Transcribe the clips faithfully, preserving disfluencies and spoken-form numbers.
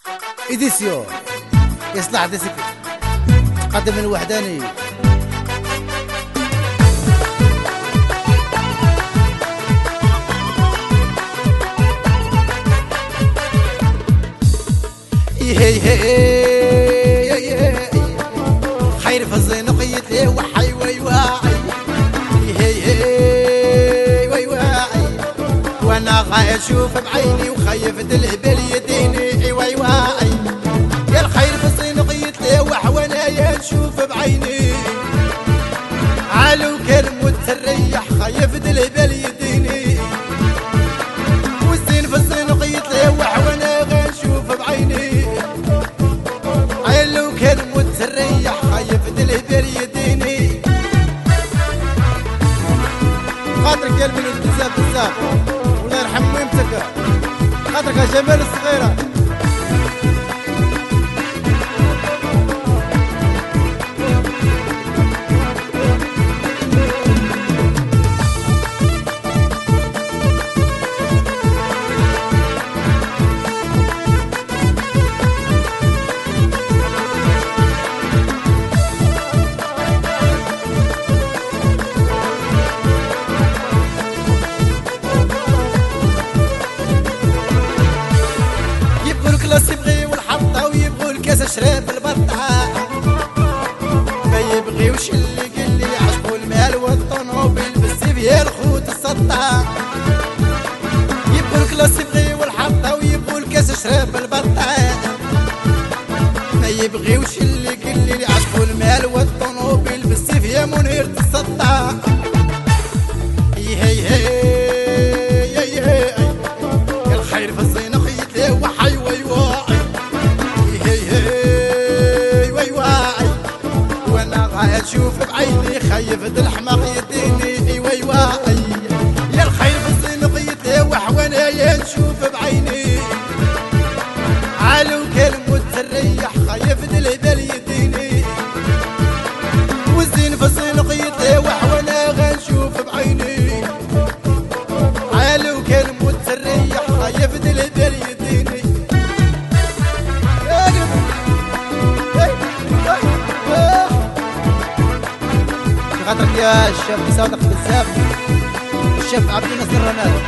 إديسيون يصلح ديسك تقدم الوحداني. هي هي خير في الزنقية لي وحي وي واعي. هي هي وي واعي وانا غاية اشوف بعيني وخايف الهبل يديني وي واعي. يا الخير في الزنقية لي وح وانا يا نشوف بعيني علو كلمة تريح خايف الهبل يديني. والزين في الزنقية لي وح وانا غاية اشوف بعيني علو كلمة تريح خايف الهبل يديني. خاطرك يا المنوز بزاف بزاف والله يرحم ميمتك خاطرك يا جمال الصغيرة. شراب البطعة ما يبغيوش اللي قلي عشقوا المال والطنوبيل بالسيف يا الخوت السطعة. يبغوا الكلاس يبغيو الحطة ويبغوا الكاس شراب البطعة ما يبغيوش اللي قلي عشقوا المال والطنوبيل بالسيف يا منير السطعة. هي هي هي هي يا الخير في الزينة خيط وحي وي واعي. اشوف بعيني خايف الحماق يديني وي واعي. يا الخير في الزنق يتلوح وانا يا نشوف بعيني علو كلمة تريح خايف الهبل يديني. والزين في الزنق يتلوح وانا غنشوف بعيني علو كلمة تريح خايف الهبل يديني. خاطرك يا الشيف صادق بزاف الشيف عبد الناصر رماد.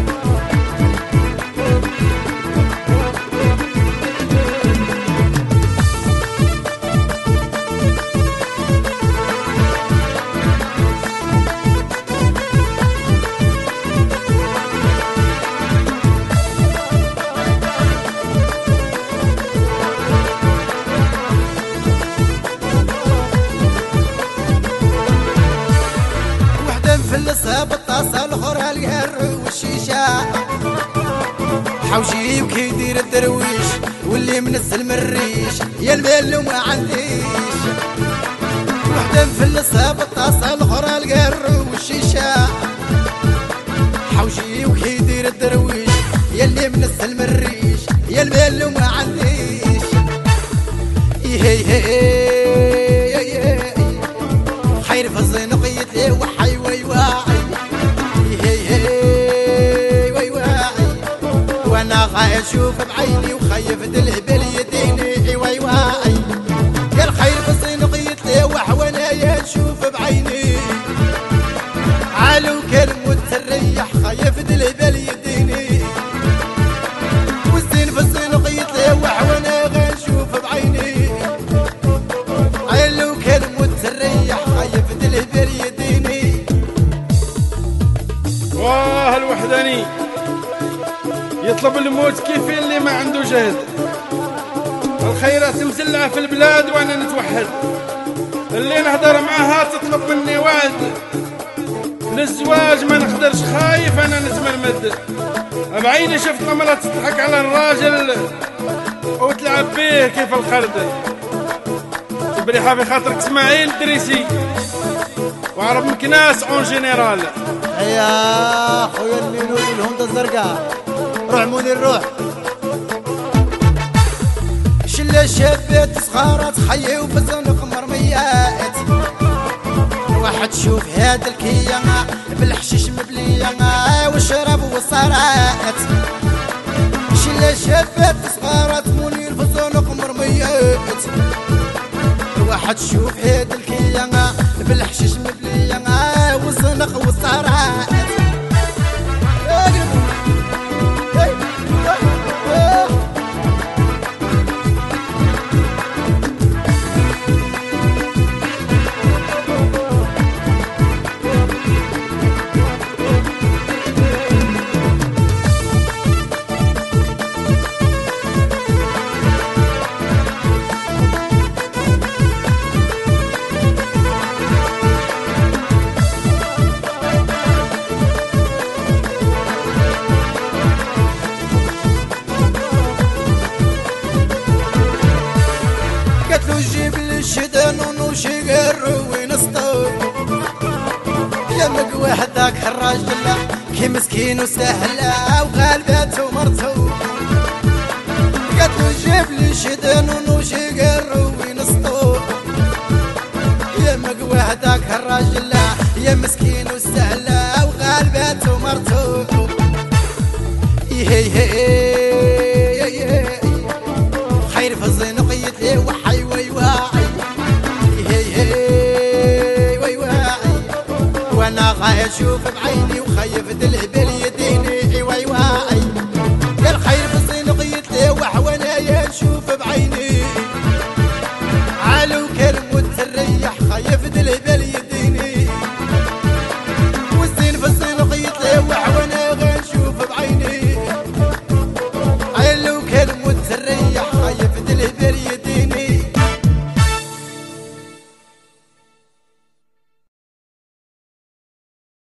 فلسها بالطاسة الأخرى القهر والشيشة حوشي وكيدير الدرويش واللي منزل من الريش يا المال وما عنديش. وحدة مفلسها بالطاسة الأخرى القهر والشيشة حوشي وكيدير الدرويش يا اللي منزل من الريش يا المال وما عنديش. هي هي هي خير في الزنقية لي وحي وي واعي. هي هي وي واعي وانا غاية اشوف بعيني وخايف الهبل يديني وي واعي. يا الخير في الزنقية لي وح وانا يا نشوف بعيني علو كلمة تريح خايف الهبل يديني. والزين في الزنقية لي وح وانا غاية نشوف بعيني علو كلمة تريح خايف الهبل يديني. واه الوحداني يطلب الموت كيف اللي ما عنده جهد. الخيرات مزلعة في البلاد وانا نتوحد اللي نهضر معاها تطلب مني وعد. للزواج ما نقدرش خايف انا نتمرمد. بعيني شفت مرة تضحك على الراجل وتلعب بيه كيف الخرد. بريحة في خاطرك اسماعيل دريسي وعرب مكناس اون جينيرال. يا خويا المنوز الهوندا الزرقاء روح منير روح. شلة شابات صغارات خيو بزنق مرميات واحد شوف هاد الكيانة بالحشيش مبليانة وشرب وصارات. شلة شابات صغارات منير راح تشوف حيد الكيانا بالحشيش مبليانا والزنق والصراحات. جيب لي الشدن ونوشي قرو ونسطور يا مقوى حداك الراجل كي مسكين وسهلة وغالبته ومرتو. قالت له جيب لي الشدن ونوشي قرو ونسطور يا مقوى حداك الراجل يا مسكين وسهلة وغالبته ومرتو. هي هي خير في الزنق يتلي وحي ويواعي هي هي ويواعي وانا غاية اشوف بعيني وخيف